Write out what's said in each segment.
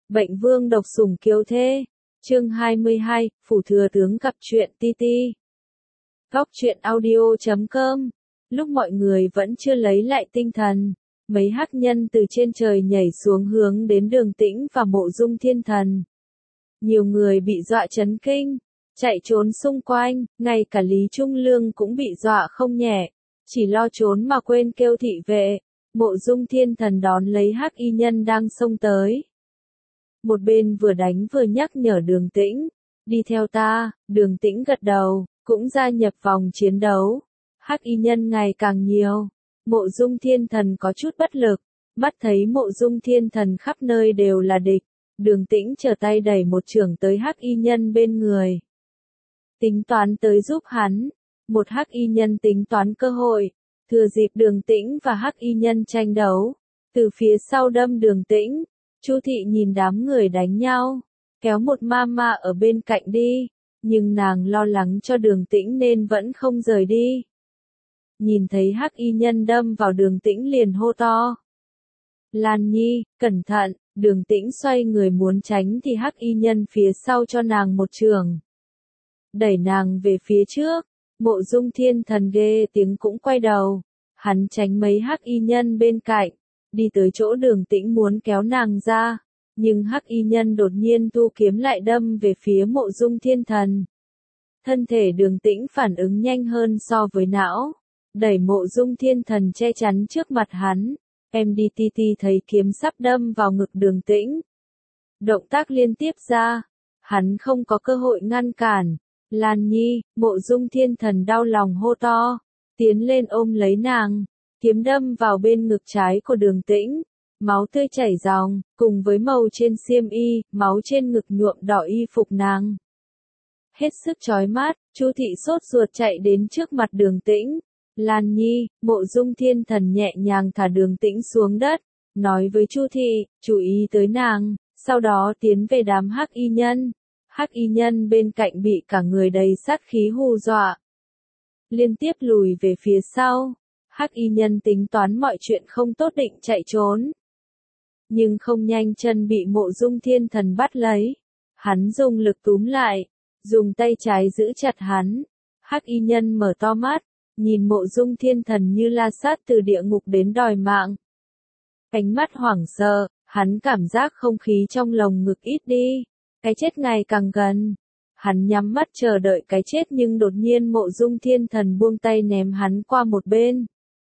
Bệnh vương độc sủng kiều thê. Chương 22, Phủ thừa tướng gặp chuyện ti ti. Góc truyện audio.com. Lúc mọi người vẫn chưa lấy lại tinh thần, mấy hắc nhân từ trên trời nhảy xuống hướng đến Đường Tĩnh và Mộ Dung Thiên Thần. Nhiều người bị dọa chấn kinh, chạy trốn xung quanh, ngay cả Lý Trung Lương cũng bị dọa không nhẹ, chỉ lo trốn mà quên kêu thị vệ. Mộ Dung Thiên Thần đón lấy hắc y nhân đang xông tới. Một bên vừa đánh vừa nhắc nhở Đường Tĩnh, đi theo ta. Đường Tĩnh gật đầu, cũng gia nhập vòng chiến đấu. Hắc y nhân ngày càng nhiều, Mộ Dung Thiên Thần có chút bất lực, mắt thấy Mộ Dung Thiên Thần khắp nơi đều là địch. Đường Tĩnh trở tay đẩy một chưởng tới hắc y nhân bên người. Tính toán tới giúp hắn, một hắc y nhân tính toán cơ hội, thừa dịp Đường Tĩnh và hắc y nhân tranh đấu, từ phía sau đâm Đường Tĩnh. Chu Thị nhìn đám người đánh nhau, kéo một mama ở bên cạnh đi, nhưng nàng lo lắng cho Đường Tĩnh nên vẫn không rời đi. Nhìn thấy hắc y nhân đâm vào Đường Tĩnh liền hô to. Lan Nhi, cẩn thận. Đường Tĩnh xoay người muốn tránh thì hắc y nhân phía sau cho nàng một chưởng, đẩy nàng về phía trước. Mộ Dung Thiên Thần ghê tiếng cũng quay đầu, hắn tránh mấy hắc y nhân bên cạnh, đi tới chỗ Đường Tĩnh muốn kéo nàng ra, nhưng hắc y nhân đột nhiên thu kiếm lại đâm về phía Mộ Dung Thiên Thần. Thân thể Đường Tĩnh phản ứng nhanh hơn so với não, đẩy Mộ Dung Thiên Thần che chắn trước mặt hắn. MDTT thấy kiếm sắp đâm vào ngực Đường Tĩnh, động tác liên tiếp ra, hắn không có cơ hội ngăn cản. Lan Nhi, Mộ Dung Thiên Thần đau lòng hô to, tiến lên ôm lấy nàng, kiếm đâm vào bên ngực trái của Đường Tĩnh, máu tươi chảy ròng, cùng với màu trên xiêm y, máu trên ngực nhuộm đỏ y phục nàng. Hết sức chói mắt, Chu Thị sốt ruột chạy đến trước mặt Đường Tĩnh. Lan Nhi, Mộ Dung Thiên Thần nhẹ nhàng thả Đường Tĩnh xuống đất, nói với Chu Thị, chú ý tới nàng, sau đó tiến về đám hắc y nhân. Hắc y nhân bên cạnh bị cả người đầy sát khí hù dọa, liên tiếp lùi về phía sau. Hắc y nhân tính toán mọi chuyện không tốt định chạy trốn, nhưng không nhanh chân bị Mộ Dung Thiên Thần bắt lấy. Hắn dùng lực túm lại, dùng tay trái giữ chặt hắn. Hắc y nhân mở to mắt, nhìn Mộ Dung Thiên Thần như la sát từ địa ngục đến đòi mạng. Ánh mắt hoảng sợ, hắn cảm giác không khí trong lồng ngực ít đi, cái chết ngày càng gần. Hắn nhắm mắt chờ đợi cái chết nhưng đột nhiên Mộ Dung Thiên Thần buông tay ném hắn qua một bên.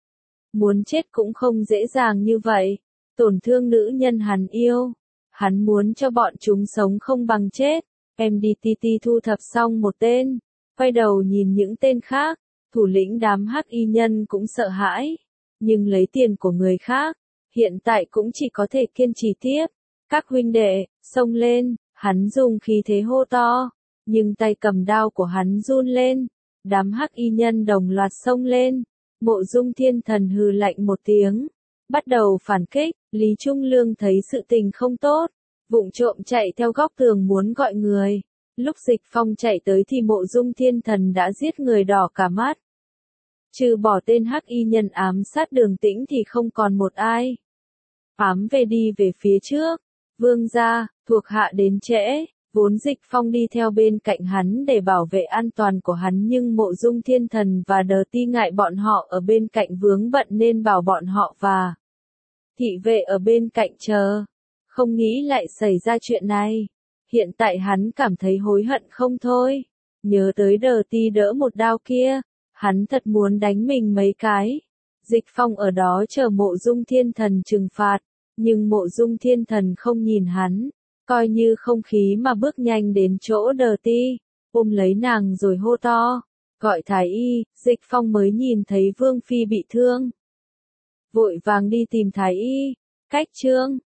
Muốn chết cũng không dễ dàng như vậy, tổn thương nữ nhân hắn yêu, hắn muốn cho bọn chúng sống không bằng chết. MDTT thu thập xong một tên, quay đầu nhìn những tên khác. Thủ lĩnh đám hắc y nhân cũng sợ hãi, nhưng lấy tiền của người khác, hiện tại cũng chỉ có thể kiên trì tiếp. Các huynh đệ, xông lên, hắn dùng khí thế hô to, nhưng tay cầm đao của hắn run lên. Đám hắc y nhân đồng loạt xông lên. Mộ Dung Thiên Thần hừ lạnh một tiếng, bắt đầu phản kích. Lý Trung Lương thấy sự tình không tốt, vụng trộm chạy theo góc tường muốn gọi người. Lúc Dịch Phong chạy tới thì Mộ Dung Thiên Thần đã giết người đỏ cả mắt. Trừ bỏ tên hắc y nhân ám sát Đường Tĩnh thì không còn một ai. Ám về đi về phía trước. Vương gia, thuộc hạ đến trễ. Vốn Dịch Phong đi theo bên cạnh hắn để bảo vệ an toàn của hắn, nhưng Mộ Dung Thiên Thần và Đờ Ti ngại bọn họ ở bên cạnh vướng bận nên bảo bọn họ và thị vệ ở bên cạnh chờ. Không nghĩ lại xảy ra chuyện này. Hiện tại hắn cảm thấy hối hận không thôi. Nhớ tới Đờ Ti đỡ một đao kia, hắn thật muốn đánh mình mấy cái. Dịch Phong ở đó chờ Mộ Dung Thiên Thần trừng phạt, nhưng Mộ Dung Thiên Thần không nhìn hắn, coi như không khí mà bước nhanh đến chỗ Đờ Ti, ôm lấy nàng rồi hô to, gọi thái y. Dịch Phong mới nhìn thấy Vương Phi bị thương, vội vàng đi tìm thái y. Cách chương